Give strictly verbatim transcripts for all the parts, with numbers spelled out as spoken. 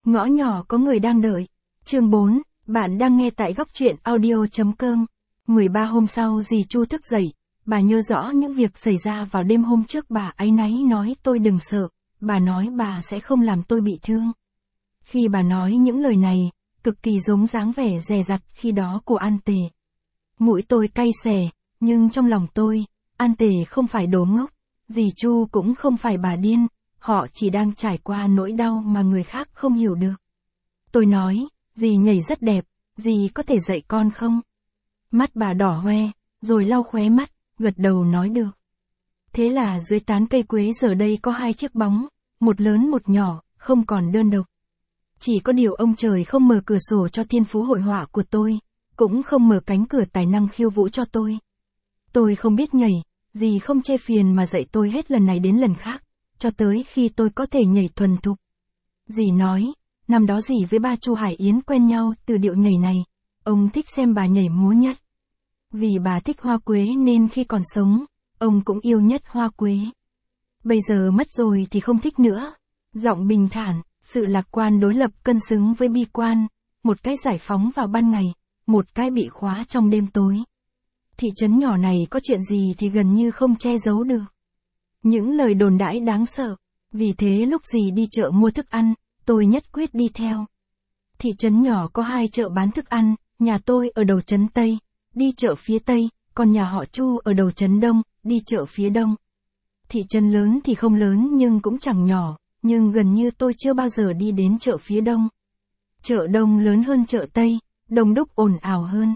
Ngõ nhỏ có người đang đợi. Chương bốn, bạn đang nghe tại góc truyện audio chấm com. mười ba hôm sau dì Chu thức dậy, bà nhớ rõ những việc xảy ra vào đêm hôm trước, bà áy náy nói tôi đừng sợ, bà nói bà sẽ không làm tôi bị thương. Khi bà nói những lời này, cực kỳ giống dáng vẻ dè dặt khi đó của An Tề. Mũi tôi cay xè, nhưng trong lòng tôi, An Tề không phải đồ ngốc, dì Chu cũng không phải bà điên, họ chỉ đang trải qua nỗi đau mà người khác không hiểu được. Tôi nói, dì nhảy rất đẹp, dì có thể dạy con không? Mắt bà đỏ hoe, rồi lau khóe mắt, gật đầu nói được. Thế là dưới tán cây quế giờ đây có hai chiếc bóng, một lớn một nhỏ, không còn đơn độc. Chỉ có điều ông trời không mở cửa sổ cho thiên phú hội họa của tôi, cũng không mở cánh cửa tài năng khiêu vũ cho tôi. Tôi không biết nhảy, dì không chê phiền mà dạy tôi hết lần này đến lần khác, cho tới khi tôi có thể nhảy thuần thục. Dì nói, năm đó dì với ba Chu Hải Yến quen nhau từ điệu nhảy này, ông thích xem bà nhảy múa nhất. Vì bà thích hoa quế nên khi còn sống, ông cũng yêu nhất hoa quế. Bây giờ mất rồi thì không thích nữa. Giọng bình thản, sự lạc quan đối lập cân xứng với bi quan, một cái giải phóng vào ban ngày, một cái bị khóa trong đêm tối. Thị trấn nhỏ này có chuyện gì thì gần như không che giấu được. Những lời đồn đãi đáng sợ, vì thế lúc dì đi chợ mua thức ăn, tôi nhất quyết đi theo. Thị trấn nhỏ có hai chợ bán thức ăn, nhà tôi ở đầu trấn Tây, đi chợ phía Tây, còn nhà họ Chu ở đầu trấn Đông, đi chợ phía Đông. Thị trấn lớn thì không lớn nhưng cũng chẳng nhỏ, nhưng gần như tôi chưa bao giờ đi đến chợ phía Đông. Chợ Đông lớn hơn chợ Tây, đông đúc ồn ào hơn.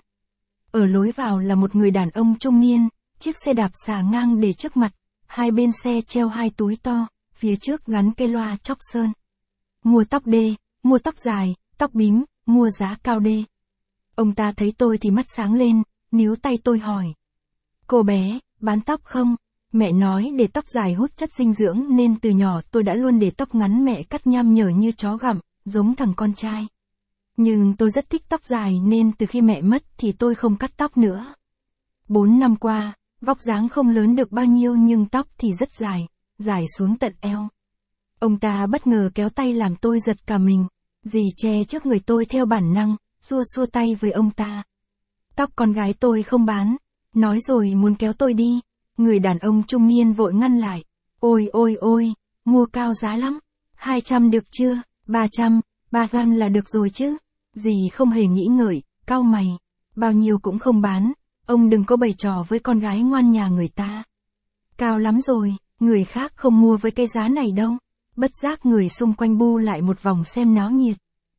Ở lối vào là một người đàn ông trung niên, chiếc xe đạp xà ngang để trước mặt, hai bên xe treo hai túi to, phía trước gắn cây loa chóc sơn. Mua tóc đê, mua tóc dài, tóc bím, mua giá cao đê. Ông ta thấy tôi thì mắt sáng lên, níu tay tôi hỏi. Cô bé, bán tóc không? Mẹ nói để tóc dài hút chất dinh dưỡng nên từ nhỏ tôi đã luôn để tóc ngắn mẹ cắt nham nhở như chó gặm, giống thằng con trai. Nhưng tôi rất thích tóc dài nên từ khi mẹ mất thì tôi không cắt tóc nữa. Bốn năm qua, vóc dáng không lớn được bao nhiêu nhưng tóc thì rất dài, dài xuống tận eo. Ông ta bất ngờ kéo tay làm tôi giật cả mình, dì che trước người tôi theo bản năng, xua xua tay với ông ta. Tóc con gái tôi không bán, nói rồi muốn kéo tôi đi, người đàn ông trung niên vội ngăn lại. Ôi ôi ôi, mua cao giá lắm, hai trăm được chưa, ba trăm, ba trăm là được rồi chứ. Dì không hề nghĩ ngợi, cau mày, bao nhiêu cũng không bán, ông đừng có bày trò với con gái ngoan nhà người ta. Cao lắm rồi, người khác không mua với cái giá này đâu. Bất giác người xung quanh bu lại một vòng xem náo nhiệt.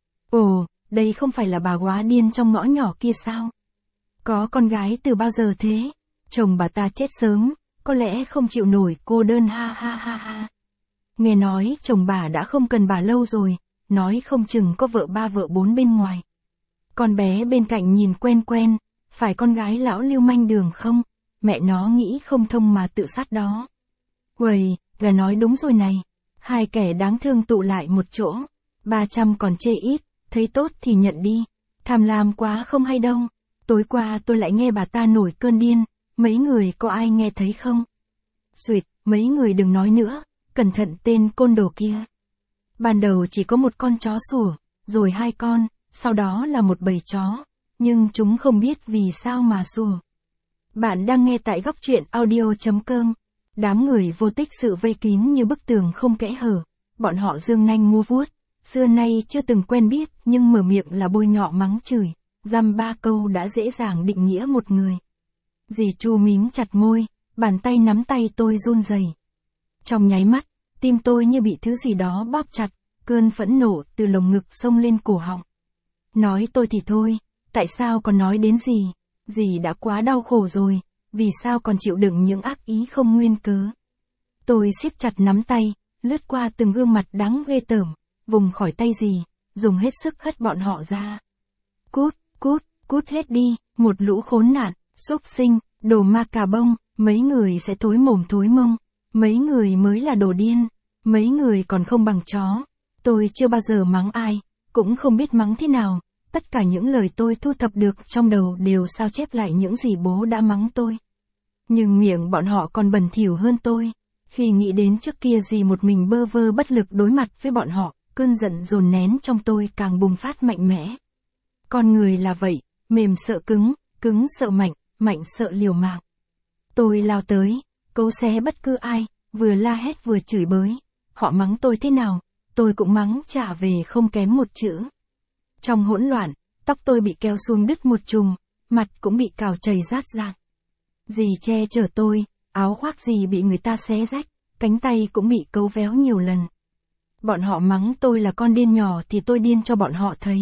Ồ, đây không phải là bà góa điên trong ngõ nhỏ kia sao? Có con gái từ bao giờ thế? Chồng bà ta chết sớm, có lẽ không chịu nổi cô đơn ha ha ha ha. Nghe nói chồng bà đã không cần bà lâu rồi, nói không chừng có vợ ba vợ bốn bên ngoài. Con bé bên cạnh nhìn quen quen, phải con gái lão lưu manh đường không? Mẹ nó nghĩ không thông mà tự sát đó. Uầy, gà nói đúng rồi này. Hai kẻ đáng thương tụ lại một chỗ, ba trăm còn chê ít, thấy tốt thì nhận đi, tham lam quá không hay đâu. Tối qua tôi lại nghe bà ta nổi cơn điên, mấy người có ai nghe thấy không? Xuyệt, mấy người đừng nói nữa, cẩn thận tên côn đồ kia. Ban đầu chỉ có một con chó sủa, rồi hai con, sau đó là một bầy chó, nhưng chúng không biết vì sao mà sủa. Bạn đang nghe tại góc truyện audio chấm com. Đám người vô tích sự vây kín như bức tường không kẽ hở, bọn họ giương nanh mua vuốt, xưa nay chưa từng quen biết nhưng mở miệng là bôi nhọ mắng chửi, dăm ba câu đã dễ dàng định nghĩa một người. Dì Chu mím chặt môi, bàn tay nắm tay tôi run rẩy. Trong nháy mắt, tim tôi như bị thứ gì đó bóp chặt, cơn phẫn nộ từ lồng ngực xông lên cổ họng. Nói tôi thì thôi, tại sao còn nói đến dì? Dì đã quá đau khổ rồi. Vì sao còn chịu đựng những ác ý không nguyên cớ? Tôi siết chặt nắm tay, lướt qua từng gương mặt đáng ghê tởm, vùng khỏi tay dì, dùng hết sức hất bọn họ ra. Cút, cút, cút hết đi, một lũ khốn nạn, xúc sinh, đồ ma cà bông, mấy người sẽ thối mồm thối mông, mấy người mới là đồ điên, mấy người còn không bằng chó. Tôi chưa bao giờ mắng ai, cũng không biết mắng thế nào, tất cả những lời tôi thu thập được trong đầu đều sao chép lại những gì bố đã mắng tôi. Nhưng miệng bọn họ còn bẩn thỉu hơn tôi. Khi nghĩ đến trước kia gì một mình bơ vơ bất lực đối mặt với bọn họ, cơn giận dồn nén trong tôi càng bùng phát mạnh mẽ. Con người là vậy, mềm sợ cứng, cứng sợ mạnh, mạnh sợ liều mạng. Tôi lao tới, cấu xé bất cứ ai, vừa la hét vừa chửi bới. Họ mắng tôi thế nào, tôi cũng mắng trả về không kém một chữ. Trong hỗn loạn, tóc tôi bị kéo xuống đứt một chùm, mặt cũng bị cào chảy rát rạc. Dì che chở tôi, áo khoác dì bị người ta xé rách, cánh tay cũng bị cấu véo nhiều lần. Bọn họ mắng tôi là con điên nhỏ thì tôi điên cho bọn họ thấy.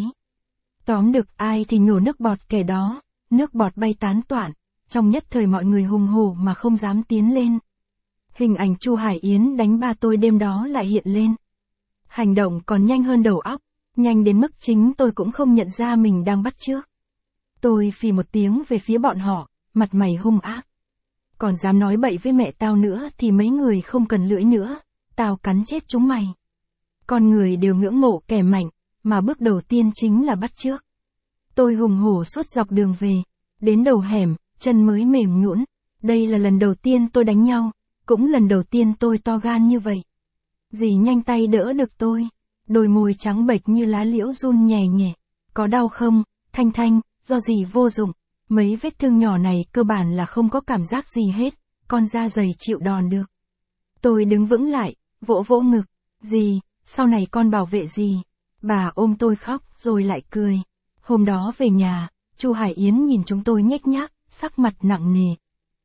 Tóm được ai thì nhổ nước bọt kẻ đó, nước bọt bay tán toạn, trong nhất thời mọi người hùng hổ mà không dám tiến lên. Hình ảnh Chu Hải Yến đánh ba tôi đêm đó lại hiện lên. Hành động còn nhanh hơn đầu óc, nhanh đến mức chính tôi cũng không nhận ra mình đang bắt chước. Tôi phì một tiếng về phía bọn họ, mặt mày hung ác. Còn dám nói bậy với mẹ tao nữa thì mấy người không cần lưỡi nữa, tao cắn chết chúng mày. Con người đều ngưỡng mộ kẻ mạnh, mà bước đầu tiên chính là bắt chước. Tôi hùng hổ suốt dọc đường về, đến đầu hẻm, chân mới mềm nhũn. Đây là lần đầu tiên tôi đánh nhau, cũng lần đầu tiên tôi to gan như vậy. Dì nhanh tay đỡ được tôi, đôi môi trắng bệch như lá liễu run nhẹ nhẹ. Có đau không, Thanh Thanh, do dì vô dụng. Mấy vết thương nhỏ này cơ bản là không có cảm giác gì hết, con da dày chịu đòn được. Tôi đứng vững lại, vỗ vỗ ngực. Dì, sau này con bảo vệ dì. Bà ôm tôi khóc rồi lại cười. Hôm đó về nhà, Chu Hải Yến nhìn chúng tôi nhếch nhác, sắc mặt nặng nề.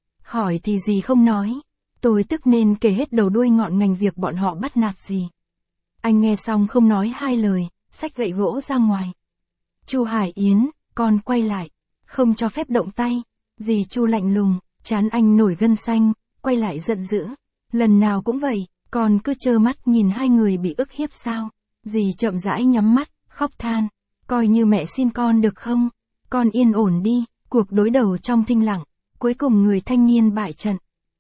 Hỏi thì dì không nói. Tôi tức nên kể hết đầu đuôi ngọn ngành việc bọn họ bắt nạt dì. Anh nghe xong không nói hai lời, xách gậy gỗ ra ngoài. Chu Hải Yến, con quay lại, không cho phép động tay. Dì Chu lạnh lùng, trán anh nổi gân xanh, quay lại giận dữ. Lần nào cũng vậy, con cứ trơ mắt nhìn hai người bị ức hiếp sao? Dì chậm rãi nhắm mắt, khóc than. Coi như mẹ xin con được không? Con yên ổn đi. Cuộc đối đầu trong thinh lặng, cuối cùng người thanh niên bại trận.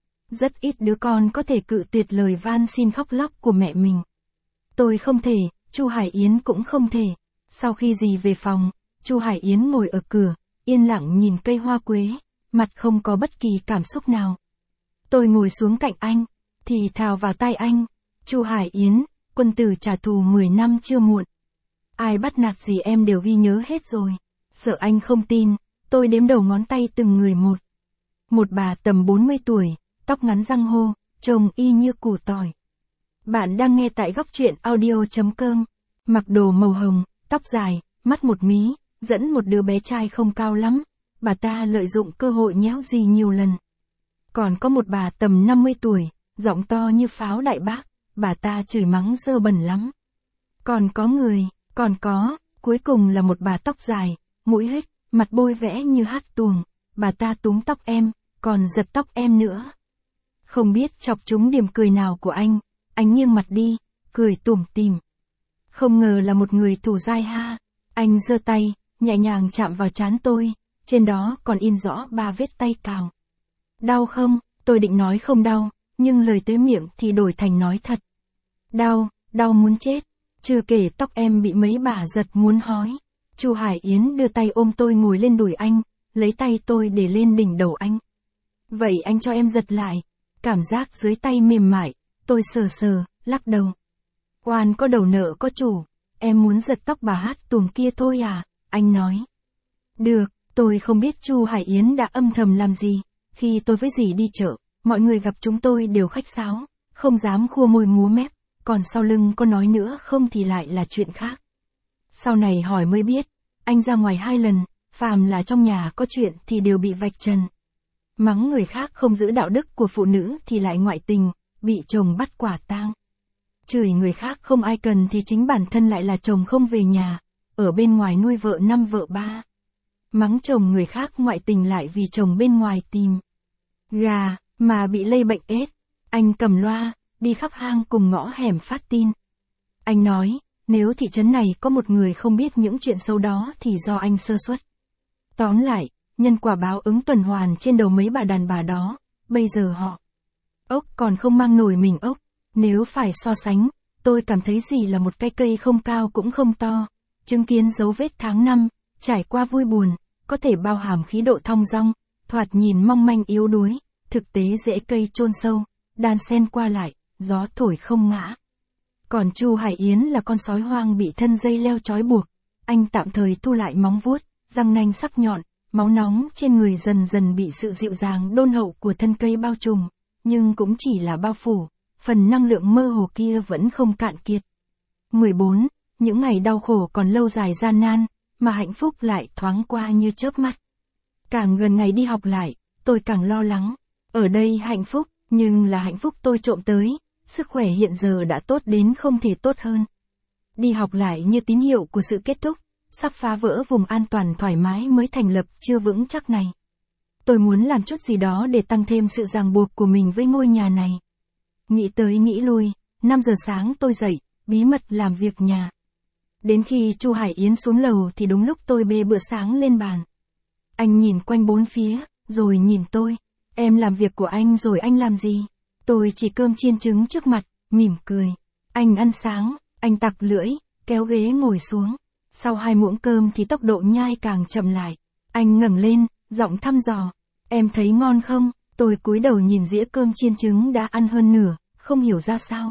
Rất ít đứa con có thể cự tuyệt lời van xin khóc lóc của mẹ mình. Tôi không thể, Chu Hải Yến cũng không thể. Sau khi dì về phòng, Chu Hải Yến ngồi ở cửa, yên lặng nhìn cây hoa quế, mặt không có bất kỳ cảm xúc nào. Tôi ngồi xuống cạnh anh, thì thào vào tai anh. Chu Hải Yến, quân tử trả thù mười năm chưa muộn. Ai bắt nạt gì em đều ghi nhớ hết rồi. Sợ anh không tin, tôi đếm đầu ngón tay từng người một. Một bà tầm bốn mươi tuổi, tóc ngắn răng hô, trông y như củ tỏi. Bạn đang nghe tại góc truyện audio chấm com. Mặc đồ màu hồng, tóc dài, mắt một mí, dẫn một đứa bé trai không cao lắm. Bà ta lợi dụng cơ hội nhéo dì nhiều lần. Còn có một bà tầm năm mươi tuổi, giọng to như pháo đại bác, bà ta chửi mắng dơ bẩn lắm. Còn có người, còn có, cuối cùng là một bà tóc dài, mũi hếch, mặt bôi vẽ như hát tuồng. Bà ta túm tóc em, còn giật tóc em nữa. Không biết chọc trúng điểm cười nào của anh, anh nghiêng mặt đi, cười tủm tỉm. Không ngờ là một người thủ dai ha. Anh giơ tay, nhẹ nhàng chạm vào trán tôi, trên đó còn in rõ ba vết tay cào. Đau không? Tôi định nói không đau, nhưng lời tới miệng thì đổi thành nói thật. Đau, đau muốn chết. Chưa kể tóc em bị mấy bà giật muốn hói. Chu Hải Yến đưa tay ôm tôi ngồi lên đùi anh, lấy tay tôi để lên đỉnh đầu anh. Vậy anh cho em giật lại. Cảm giác dưới tay mềm mại, tôi sờ sờ, lắc đầu. Oan có đầu nợ có chủ, em muốn giật tóc bà hát tuồng kia thôi à, anh nói. Được, tôi không biết Chu Hải Yến đã âm thầm làm gì. Khi tôi với dì đi chợ, mọi người gặp chúng tôi đều khách sáo, không dám khua môi múa mép, còn sau lưng có nói nữa không thì lại là chuyện khác. Sau này hỏi mới biết, anh ra ngoài hai lần, phàm là trong nhà có chuyện thì đều bị vạch trần. Mắng người khác không giữ đạo đức của phụ nữ thì lại ngoại tình, bị chồng bắt quả tang. Chửi người khác không ai cần thì chính bản thân lại là chồng không về nhà, ở bên ngoài nuôi vợ năm vợ ba. Mắng chồng người khác ngoại tình lại vì chồng bên ngoài tìm gà, mà bị lây bệnh ết. Anh cầm loa, đi khắp hang cùng ngõ hẻm phát tin. Anh nói, nếu thị trấn này có một người không biết những chuyện xấu đó thì do anh sơ suất. Tóm lại, nhân quả báo ứng tuần hoàn trên đầu mấy bà đàn bà đó, bây giờ họ ốc còn không mang nổi mình ốc. Nếu phải so sánh, tôi cảm thấy gì là một cái cây không cao cũng không to, chứng kiến dấu vết tháng năm, trải qua vui buồn, có thể bao hàm khí độ thong dong, thoạt nhìn mong manh yếu đuối, thực tế rễ cây chôn sâu, đan xen qua lại, gió thổi không ngã. Còn Chu Hải Yến là con sói hoang bị thân dây leo trói buộc. Anh tạm thời thu lại móng vuốt, răng nanh sắc nhọn, máu nóng trên người dần dần bị sự dịu dàng đôn hậu của thân cây bao trùm, nhưng cũng chỉ là bao phủ, phần năng lượng mơ hồ kia vẫn không cạn kiệt. mười bốn. Những ngày đau khổ còn lâu dài gian nan, mà hạnh phúc lại thoáng qua như chớp mắt. Càng gần ngày đi học lại, tôi càng lo lắng. Ở đây hạnh phúc, nhưng là hạnh phúc tôi trộm tới, sức khỏe hiện giờ đã tốt đến không thể tốt hơn. Đi học lại như tín hiệu của sự kết thúc, sắp phá vỡ vùng an toàn thoải mái mới thành lập chưa vững chắc này. Tôi muốn làm chút gì đó để tăng thêm sự ràng buộc của mình với ngôi nhà này. Nghĩ tới nghĩ lui, năm giờ sáng tôi dậy, bí mật làm việc nhà. Đến khi Chu Hải Yến xuống lầu thì đúng lúc tôi bê bữa sáng lên bàn. Anh nhìn quanh bốn phía, rồi nhìn tôi. Em làm việc của anh rồi anh làm gì? Tôi chỉ cơm chiên trứng trước mặt, mỉm cười. Anh ăn sáng, anh tặc lưỡi, kéo ghế ngồi xuống. Sau hai muỗng cơm thì tốc độ nhai càng chậm lại. Anh ngẩng lên, giọng thăm dò. Em thấy ngon không? Tôi cúi đầu nhìn dĩa cơm chiên trứng đã ăn hơn nửa, không hiểu ra sao.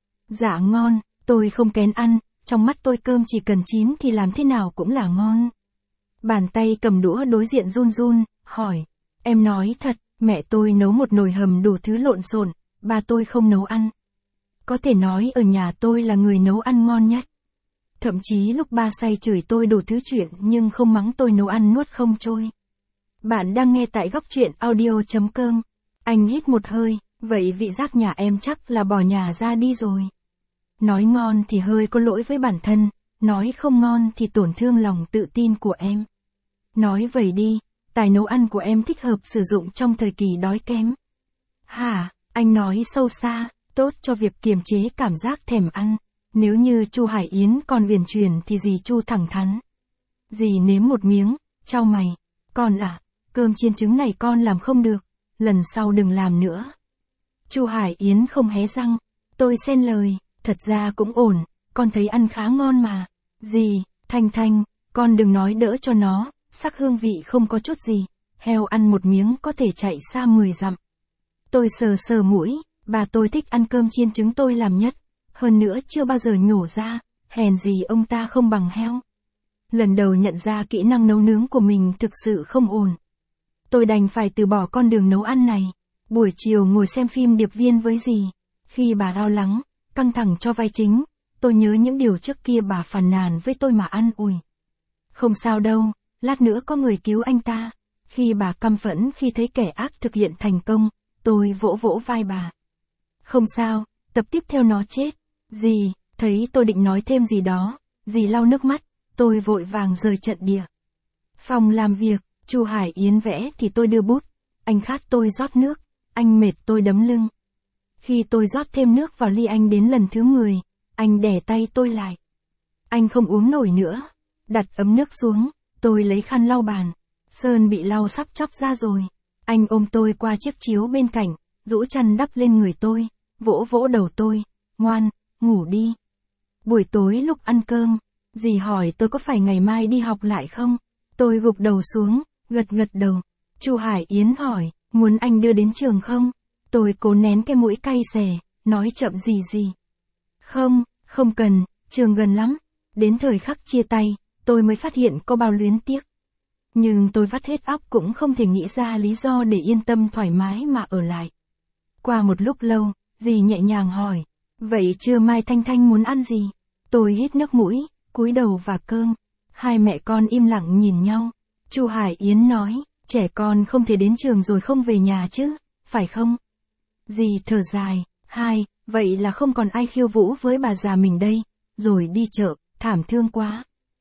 Dạ ngon, tôi không kén ăn, trong mắt tôi cơm chỉ cần chín thì làm thế nào cũng là ngon. Bàn tay cầm đũa đối diện run run, hỏi. Em nói thật, mẹ tôi nấu một nồi hầm đủ thứ lộn xộn, ba tôi không nấu ăn. Có thể nói ở nhà tôi là người nấu ăn ngon nhất. Thậm chí lúc ba say chửi tôi đủ thứ chuyện nhưng không mắng tôi nấu ăn nuốt không trôi. Bạn đang nghe tại góc truyện audio.com. Anh hít một hơi, vậy vị giác nhà em chắc là bỏ nhà ra đi rồi. Nói ngon thì hơi có lỗi với bản thân, nói không ngon thì tổn thương lòng tự tin của em. Nói vậy đi, tài nấu ăn của em thích hợp sử dụng trong thời kỳ đói kém. Hả, anh nói sâu xa, tốt cho việc kiềm chế cảm giác thèm ăn. Nếu như Chu Hải Yến còn uyển chuyển thì dì Chu thẳng thắn. Dì nếm một miếng, chau mày. Con à, cơm chiên trứng này con làm không được, lần sau đừng làm nữa. Chu Hải Yến không hé răng, tôi xen lời, thật ra cũng ổn, con thấy ăn khá ngon mà. Dì, Thanh Thanh, con đừng nói đỡ cho nó, sắc hương vị không có chút gì, heo ăn một miếng có thể chạy xa mười dặm. Tôi sờ sờ mũi, bà tôi thích ăn cơm chiên trứng tôi làm nhất, hơn nữa chưa bao giờ nhổ ra, hèn gì ông ta không bằng heo. Lần đầu nhận ra kỹ năng nấu nướng của mình thực sự không ổn. Tôi đành phải từ bỏ con đường nấu ăn này. Buổi chiều ngồi xem phim điệp viên với dì. Khi bà lo lắng, căng thẳng cho vai chính, tôi nhớ những điều trước kia bà phàn nàn với tôi mà an ủi. Không sao đâu, lát nữa có người cứu anh ta. Khi bà căm phẫn khi thấy kẻ ác thực hiện thành công, tôi vỗ vỗ vai bà. Không sao, tập tiếp theo nó chết. Dì, thấy tôi định nói thêm gì đó, dì lau nước mắt, tôi vội vàng rời trận địa. Phòng làm việc, Chu Hải Yến vẽ thì tôi đưa bút, anh khát tôi rót nước, anh mệt tôi đấm lưng. Khi tôi rót thêm nước vào ly anh đến lần thứ mười, anh đè tay tôi lại. Anh không uống nổi nữa, đặt ấm nước xuống, tôi lấy khăn lau bàn, sơn bị lau sắp chóc ra rồi. Anh ôm tôi qua chiếc chiếu bên cạnh, rũ chăn đắp lên người tôi, vỗ vỗ đầu tôi, ngoan, ngủ đi. Buổi tối lúc ăn cơm, dì hỏi tôi có phải ngày mai đi học lại không? Tôi gục đầu xuống, gật gật đầu. Chu Hải Yến hỏi, muốn anh đưa đến trường không? Tôi cố nén cái mũi cay xè, nói chậm gì gì. Không, không cần, trường gần lắm. Đến thời khắc chia tay, tôi mới phát hiện có bao luyến tiếc. Nhưng tôi vắt hết óc cũng không thể nghĩ ra lý do để yên tâm thoải mái mà ở lại. Qua một lúc lâu, dì nhẹ nhàng hỏi, vậy trưa mai Thanh Thanh muốn ăn gì? Tôi hít nước mũi, cúi đầu vào cơm. Hai mẹ con im lặng nhìn nhau. Chu Hải Yến nói, trẻ con không thể đến trường rồi không về nhà chứ, phải không? Dì thở dài, hai, vậy là không còn ai khiêu vũ với bà già mình đây, rồi đi chợ, thảm thương quá.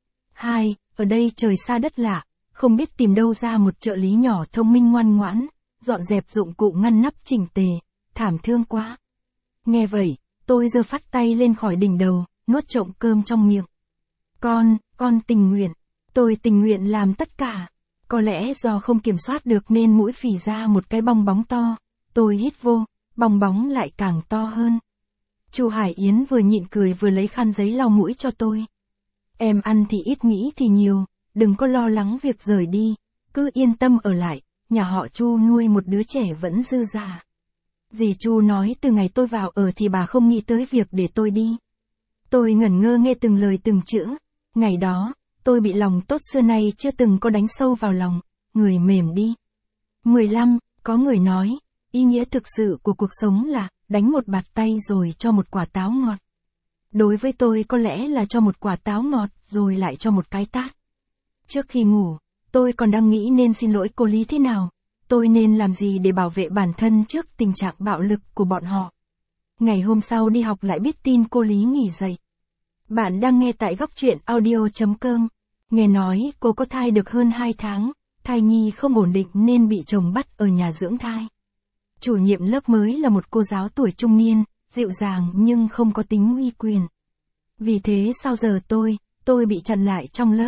Hai, ở đây trời xa đất lạ, không biết tìm đâu ra một trợ lý nhỏ thông minh ngoan ngoãn, dọn dẹp dụng cụ ngăn nắp chỉnh tề, thảm thương quá. Nghe vậy, tôi giơ phát tay lên khỏi đỉnh đầu, nuốt trộm cơm trong miệng. Con, con tình nguyện, tôi tình nguyện làm tất cả. Có lẽ do không kiểm soát được nên mũi phì ra một cái bong bóng to, tôi hít vô, bong bóng lại càng to hơn. Chu Hải Yến vừa nhịn cười vừa lấy khăn giấy lau mũi cho tôi. Em ăn thì ít nghĩ thì nhiều, đừng có lo lắng việc rời đi, cứ yên tâm ở lại, nhà họ Chu nuôi một đứa trẻ vẫn dư dả. Dì Chu nói từ ngày tôi vào ở thì bà không nghĩ tới việc để tôi đi. Tôi ngẩn ngơ nghe từng lời từng chữ. Ngày đó, tôi bị lòng tốt xưa nay chưa từng có đánh sâu vào lòng, người mềm đi. mười lăm, có người nói, ý nghĩa thực sự của cuộc sống là đánh một bạt tay rồi cho một quả táo ngọt. Đối với tôi có lẽ là cho một quả táo ngọt rồi lại cho một cái tát. Trước khi ngủ, tôi còn đang nghĩ nên xin lỗi cô Lý thế nào, tôi nên làm gì để bảo vệ bản thân trước tình trạng bạo lực của bọn họ. Ngày hôm sau đi học lại biết tin cô Lý nghỉ dạy. Bạn đang nghe tại góc truyện audio chấm com. Nghe nói cô có thai được hơn hai tháng, thai nhi không ổn định nên bị chồng bắt ở nhà dưỡng thai. Chủ nhiệm lớp mới là một cô giáo tuổi trung niên, dịu dàng nhưng không có tính uy quyền. Vì thế sau giờ tôi, tôi bị chặn lại trong lớp.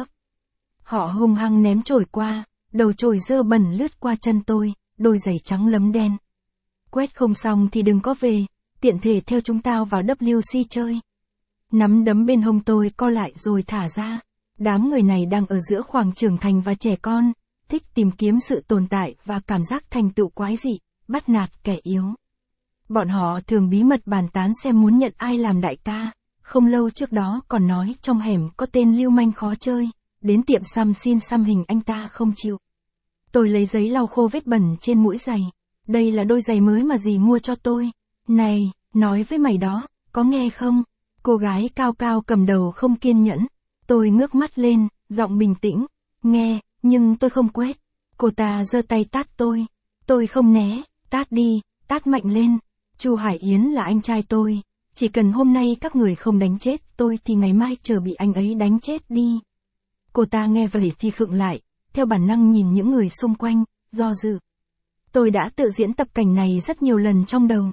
Họ hung hăng ném chổi qua, đầu chổi dơ bẩn lướt qua chân tôi, đôi giày trắng lấm đen. Quét không xong thì đừng có về, tiện thể theo chúng tao vào W C chơi. Nắm đấm bên hông tôi co lại rồi thả ra. Đám người này đang ở giữa khoảng trưởng thành và trẻ con, thích tìm kiếm sự tồn tại và cảm giác thành tựu quái dị, bắt nạt kẻ yếu. Bọn họ thường bí mật bàn tán xem muốn nhận ai làm đại ca, không lâu trước đó còn nói trong hẻm có tên lưu manh khó chơi, đến tiệm xăm xin xăm hình anh ta không chịu. Tôi lấy giấy lau khô vết bẩn trên mũi giày, đây là đôi giày mới mà dì mua cho tôi. Này, nói với mày đó, có nghe không? Cô gái cao cao cầm đầu không kiên nhẫn. Tôi ngước mắt lên, giọng bình tĩnh, nghe, nhưng tôi không quét. Cô ta giơ tay tát tôi. Tôi không né, tát đi, tát mạnh lên. Chu Hải Yến là anh trai tôi, chỉ cần hôm nay các người không đánh chết tôi thì ngày mai chờ bị anh ấy đánh chết đi. Cô ta nghe vậy thì khựng lại, theo bản năng nhìn những người xung quanh, do dự. Tôi đã tự diễn tập cảnh này rất nhiều lần trong đầu.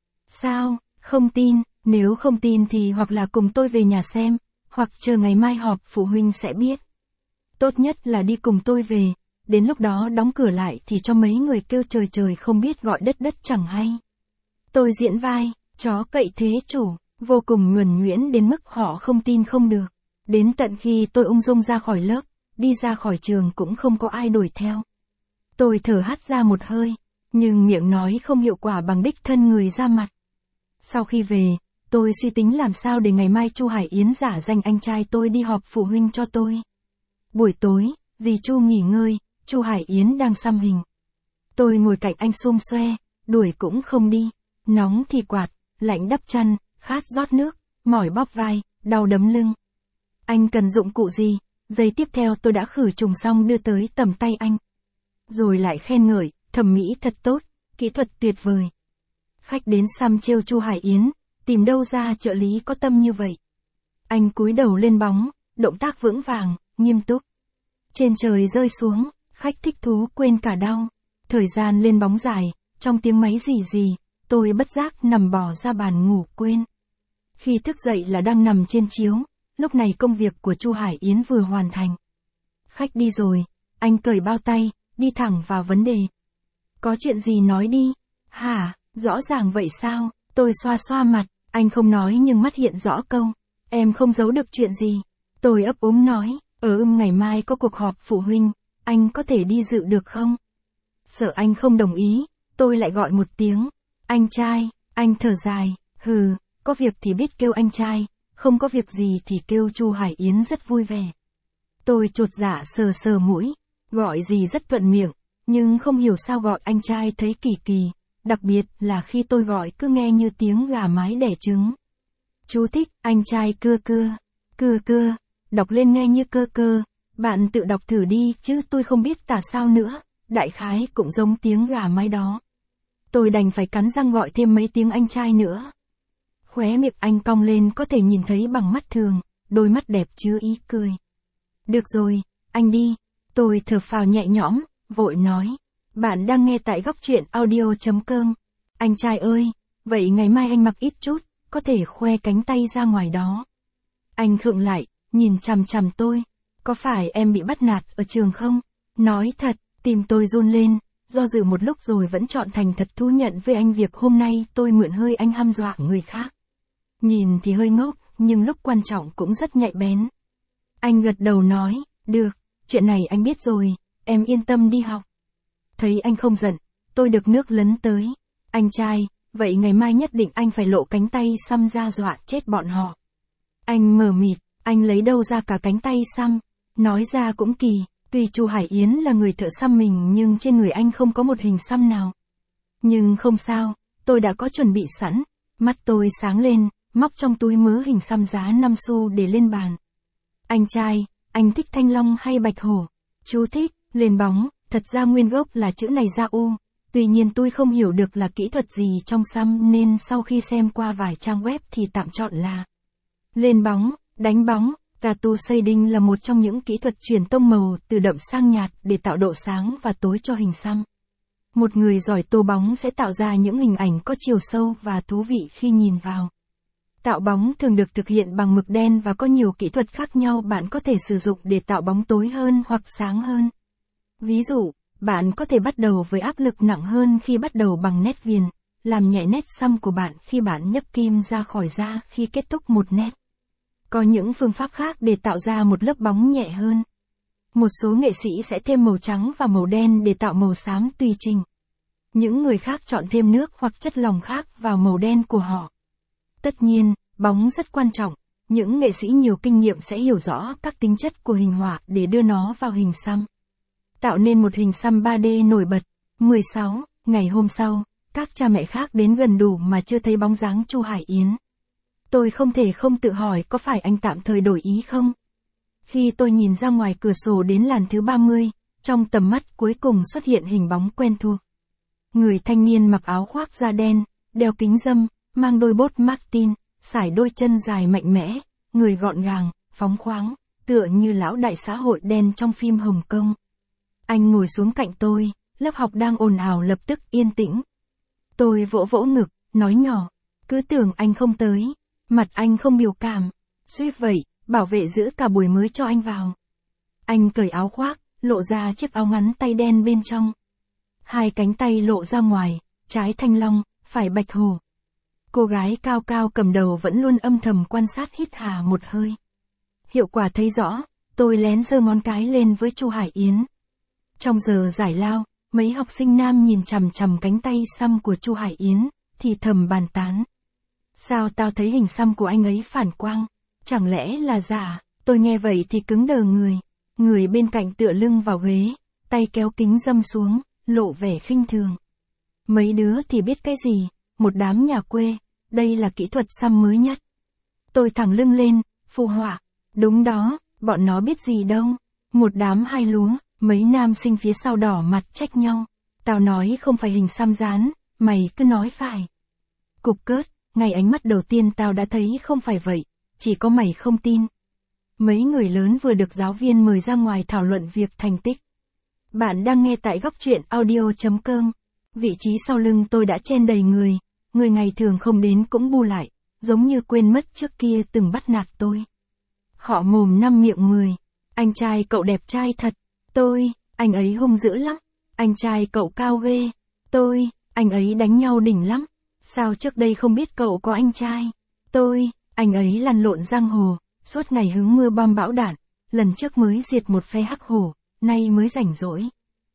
Sao, không tin, nếu không tin thì hoặc là cùng tôi về nhà xem, hoặc chờ ngày mai họp phụ huynh sẽ biết. Tốt nhất là đi cùng tôi về, đến lúc đó đóng cửa lại thì cho mấy người kêu trời trời không biết gọi đất đất chẳng hay. Tôi diễn vai, chó cậy thế chủ, vô cùng nhuần nhuyễn đến mức họ không tin không được. Đến tận khi tôi ung dung ra khỏi lớp, đi ra khỏi trường cũng không có ai đuổi theo. Tôi thở hắt ra một hơi, nhưng miệng nói không hiệu quả bằng đích thân người ra mặt. Sau khi về, tôi suy tính làm sao để ngày mai Chu Hải Yến giả danh anh trai tôi đi họp phụ huynh cho tôi. Buổi tối, dì Chu nghỉ ngơi, Chu Hải Yến đang xăm hình. Tôi ngồi cạnh anh xum xoe, đuổi cũng không đi, nóng thì quạt, lạnh đắp chăn, khát rót nước, mỏi bóp vai, đau đấm lưng. Anh cần dụng cụ gì? Giây tiếp theo tôi đã khử trùng xong đưa tới tầm tay anh. Rồi lại khen ngợi, thẩm mỹ thật tốt, kỹ thuật tuyệt vời. Khách đến xăm trêu Chu Hải Yến, tìm đâu ra trợ lý có tâm như vậy. Anh cúi đầu lên bóng, động tác vững vàng, nghiêm túc. Trên trời rơi xuống, khách thích thú quên cả đau. Thời gian lên bóng dài, trong tiếng máy rì rì, tôi bất giác nằm bò ra bàn ngủ quên. Khi thức dậy là đang nằm trên chiếu, lúc này công việc của Chu Hải Yến vừa hoàn thành. Khách đi rồi, anh cởi bao tay, đi thẳng vào vấn đề. Có chuyện gì nói đi? Hả, rõ ràng vậy sao? Tôi xoa xoa mặt, anh không nói nhưng mắt hiện rõ câu. Em không giấu được chuyện gì. Tôi ấp úng nói, ờ ưm ngày mai có cuộc họp phụ huynh, anh có thể đi dự được không? Sợ anh không đồng ý, tôi lại gọi một tiếng. Anh trai, anh thở dài, hừ, có việc thì biết kêu anh trai, không có việc gì thì kêu Chu Hải Yến rất vui vẻ. Tôi chột dạ sờ sờ mũi, gọi gì rất thuận miệng, nhưng không hiểu sao gọi anh trai thấy kỳ kỳ, đặc biệt là khi tôi gọi cứ nghe như tiếng gà mái đẻ trứng. Chú thích, anh trai cưa cưa, cưa cưa, đọc lên nghe như cơ cơ, bạn tự đọc thử đi chứ tôi không biết tả sao nữa, đại khái cũng giống tiếng gà mái đó. Tôi đành phải cắn răng gọi thêm mấy tiếng anh trai nữa. Khóe miệng anh cong lên có thể nhìn thấy bằng mắt thường, đôi mắt đẹp chứa ý cười. Được rồi, anh đi. Tôi thở phào nhẹ nhõm, vội nói. Bạn đang nghe tại góc truyện audio chấm com. Anh trai ơi, vậy ngày mai anh mặc ít chút, có thể khoe cánh tay ra ngoài đó. Anh khựng lại, nhìn chằm chằm tôi. Có phải em bị bắt nạt ở trường không? Nói thật, tim tôi run lên, do dự một lúc rồi vẫn chọn thành thật thú nhận với anh việc hôm nay tôi mượn hơi anh hăm dọa người khác. Nhìn thì hơi ngốc, nhưng lúc quan trọng cũng rất nhạy bén. Anh gật đầu nói, được, chuyện này anh biết rồi, em yên tâm đi học. Thấy anh không giận, tôi được nước lấn tới. Anh trai, vậy ngày mai nhất định anh phải lộ cánh tay xăm ra dọa chết bọn họ. Anh mờ mịt, anh lấy đâu ra cả cánh tay xăm. Nói ra cũng kỳ, tuy Chu Hải Yến là người thợ xăm mình nhưng trên người anh không có một hình xăm nào. Nhưng không sao, tôi đã có chuẩn bị sẵn. Mắt tôi sáng lên, móc trong túi mớ hình xăm giá năm xu để lên bàn. Anh trai, anh thích thanh long hay bạch hổ? Chú thích, lên bóng, thật ra nguyên gốc là chữ này ra u. Tuy nhiên tôi không hiểu được là kỹ thuật gì trong xăm nên sau khi xem qua vài trang web thì tạm chọn là lên bóng, đánh bóng. Tattoo shading là một trong những kỹ thuật chuyển tông màu từ đậm sang nhạt để tạo độ sáng và tối cho hình xăm. Một người giỏi tô bóng sẽ tạo ra những hình ảnh có chiều sâu và thú vị khi nhìn vào. Tạo bóng thường được thực hiện bằng mực đen và có nhiều kỹ thuật khác nhau bạn có thể sử dụng để tạo bóng tối hơn hoặc sáng hơn. Ví dụ, bạn có thể bắt đầu với áp lực nặng hơn khi bắt đầu bằng nét viền, làm nhẹ nét xăm của bạn khi bạn nhấc kim ra khỏi da khi kết thúc một nét. Có những phương pháp khác để tạo ra một lớp bóng nhẹ hơn. Một số nghệ sĩ sẽ thêm màu trắng và màu đen để tạo màu xám tùy trình. Những người khác chọn thêm nước hoặc chất lỏng khác vào màu đen của họ. Tất nhiên, bóng rất quan trọng. Những nghệ sĩ nhiều kinh nghiệm sẽ hiểu rõ các tính chất của hình họa để đưa nó vào hình xăm. Tạo nên một hình xăm ba D nổi bật. mười sáu. Ngày hôm sau, các cha mẹ khác đến gần đủ mà chưa thấy bóng dáng Chu Hải Yến. Tôi không thể không tự hỏi có phải anh tạm thời đổi ý không? Khi tôi nhìn ra ngoài cửa sổ đến làn thứ ba mươi, trong tầm mắt cuối cùng xuất hiện hình bóng quen thuộc. Người thanh niên mặc áo khoác da đen, đeo kính râm, mang đôi bốt Martin, sải đôi chân dài mạnh mẽ, người gọn gàng, phóng khoáng, tựa như lão đại xã hội đen trong phim Hồng Kông. Anh ngồi xuống cạnh tôi, lớp học đang ồn ào lập tức yên tĩnh. Tôi vỗ vỗ ngực, nói nhỏ, cứ tưởng anh không tới. Mặt anh không biểu cảm. Suýt vậy, bảo vệ giữ cả buổi mới cho anh vào. Anh cởi áo khoác, lộ ra chiếc áo ngắn tay đen bên trong. Hai cánh tay lộ ra ngoài, trái thanh long, phải bạch hổ. Cô gái cao cao cầm đầu vẫn luôn âm thầm quan sát hít hà một hơi. Hiệu quả thấy rõ, tôi lén giơ ngón cái lên với Chu Hải Yến. Trong giờ giải lao, mấy học sinh nam nhìn chằm chằm cánh tay xăm của Chu Hải Yến, thì thầm bàn tán. Sao tao thấy hình xăm của anh ấy phản quang? Chẳng lẽ là giả? Tôi nghe vậy thì cứng đờ người. Người bên cạnh tựa lưng vào ghế, tay kéo kính râm xuống, lộ vẻ khinh thường. Mấy đứa thì biết cái gì, một đám nhà quê, đây là kỹ thuật xăm mới nhất. Tôi thẳng lưng lên, phụ họa. Đúng đó, bọn nó biết gì đâu. Một đám hai lúa, mấy nam sinh phía sau đỏ mặt trách nhau. Tao nói không phải hình xăm dán, mày cứ nói phải. Cục cớt. Ngày ánh mắt đầu tiên tao đã thấy không phải vậy, chỉ có mày không tin. Mấy người lớn vừa được giáo viên mời ra ngoài thảo luận việc thành tích. Bạn đang nghe tại góc truyện audio.com. Vị trí sau lưng tôi đã chen đầy người, người ngày thường không đến cũng bu lại, giống như quên mất trước kia từng bắt nạt tôi. Họ mồm năm miệng mười. Anh trai cậu đẹp trai thật. Tôi, anh ấy hung dữ lắm. Anh trai cậu cao ghê. Tôi, anh ấy đánh nhau đỉnh lắm. Sao trước đây không biết cậu có anh trai? Tôi, anh ấy lăn lộn giang hồ, suốt ngày hứng mưa bom bão đạn, lần trước mới diệt một phe hắc hổ, nay mới rảnh rỗi.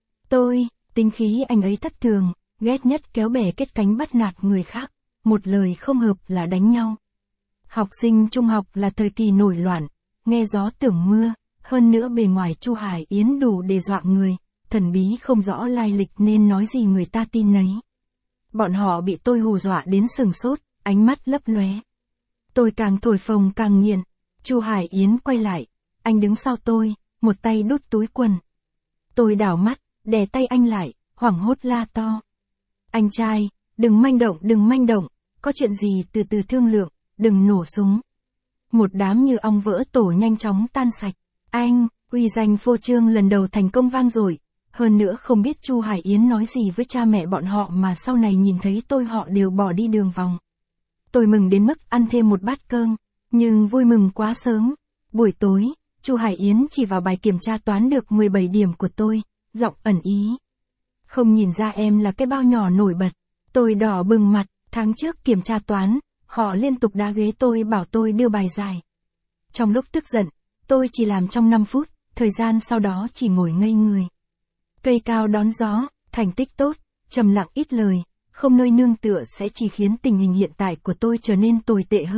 Tôi, tính khí anh ấy thất thường, ghét nhất kéo bè kết cánh bắt nạt người khác, một lời không hợp là đánh nhau. Học sinh trung học là thời kỳ nổi loạn, nghe gió tưởng mưa, hơn nữa bề ngoài Chu Hải Yến đủ để dọa người, thần bí không rõ lai lịch nên nói gì người ta tin nấy. Bọn họ bị tôi hù dọa đến sừng sốt, ánh mắt lấp lóe. Tôi càng thổi phồng càng nghiền. Chu Hải Yến quay lại, anh đứng sau tôi, một tay đút túi quần. Tôi đảo mắt, đè tay anh lại, hoảng hốt la to. Anh trai, đừng manh động, đừng manh động, có chuyện gì từ từ thương lượng, đừng nổ súng. Một đám như ong vỡ tổ nhanh chóng tan sạch. Anh, uy danh phô trương lần đầu thành công vang dội. Hơn nữa không biết Chu Hải Yến nói gì với cha mẹ bọn họ mà sau này nhìn thấy tôi họ đều bỏ đi đường vòng. Tôi mừng đến mức ăn thêm một bát cơm, nhưng vui mừng quá sớm. Buổi tối, Chu Hải Yến chỉ vào bài kiểm tra toán được mười bảy điểm của tôi, giọng ẩn ý. Không nhìn ra em là cái bao nhỏ nổi bật. Tôi đỏ bừng mặt, tháng trước kiểm tra toán, họ liên tục đá ghế tôi bảo tôi đưa bài giải. Trong lúc tức giận, tôi chỉ làm trong năm phút, thời gian sau đó chỉ ngồi ngây người. Cây cao đón gió, thành tích tốt, trầm lặng ít lời, không nơi nương tựa sẽ chỉ khiến tình hình hiện tại của tôi trở nên tồi tệ hơn.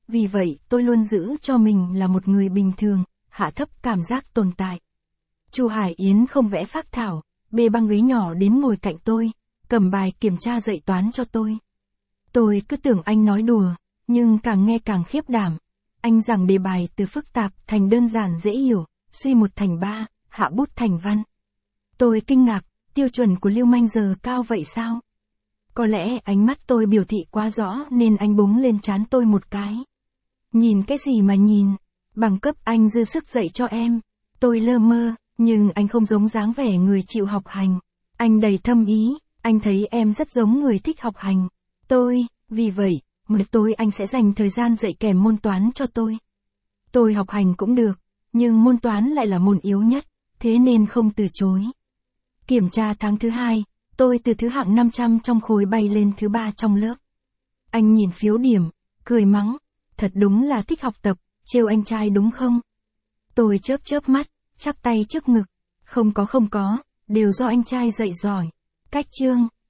vì vậy tôi luôn giữ cho mình là một người bình thường, hạ thấp cảm giác tồn tại. Chu Hải Yến không vẽ phác thảo, bê băng ghế nhỏ đến ngồi cạnh tôi, cầm bài kiểm tra dạy toán cho tôi. Tôi cứ tưởng anh nói đùa, nhưng càng nghe càng khiếp đảm. Anh giảng đề bài từ phức tạp thành đơn giản dễ hiểu, suy một thành ba, hạ bút thành văn. Tôi kinh ngạc, tiêu chuẩn của Lưu Manh giờ cao vậy sao? Có lẽ ánh mắt tôi biểu thị quá rõ nên anh búng lên trán tôi một cái. Nhìn cái gì mà nhìn, bằng cấp anh dư sức dạy cho em. Tôi lơ mơ, nhưng anh không giống dáng vẻ người chịu học hành. Anh đầy thâm ý, anh thấy em rất giống người thích học hành. Tôi, vì vậy, mỗi tối anh sẽ dành thời gian dạy kèm môn toán cho tôi. Tôi học hành cũng được, nhưng môn toán lại là môn yếu nhất, thế nên không từ chối. Kiểm tra tháng thứ hai, tôi từ thứ hạng năm trăm trong khối bay lên thứ ba trong lớp. Anh nhìn phiếu điểm, cười mắng, thật đúng là thích học tập, trêu anh trai đúng không? Tôi chớp chớp mắt, chắp tay trước ngực, không có không có, đều do anh trai dạy giỏi. Cách chương,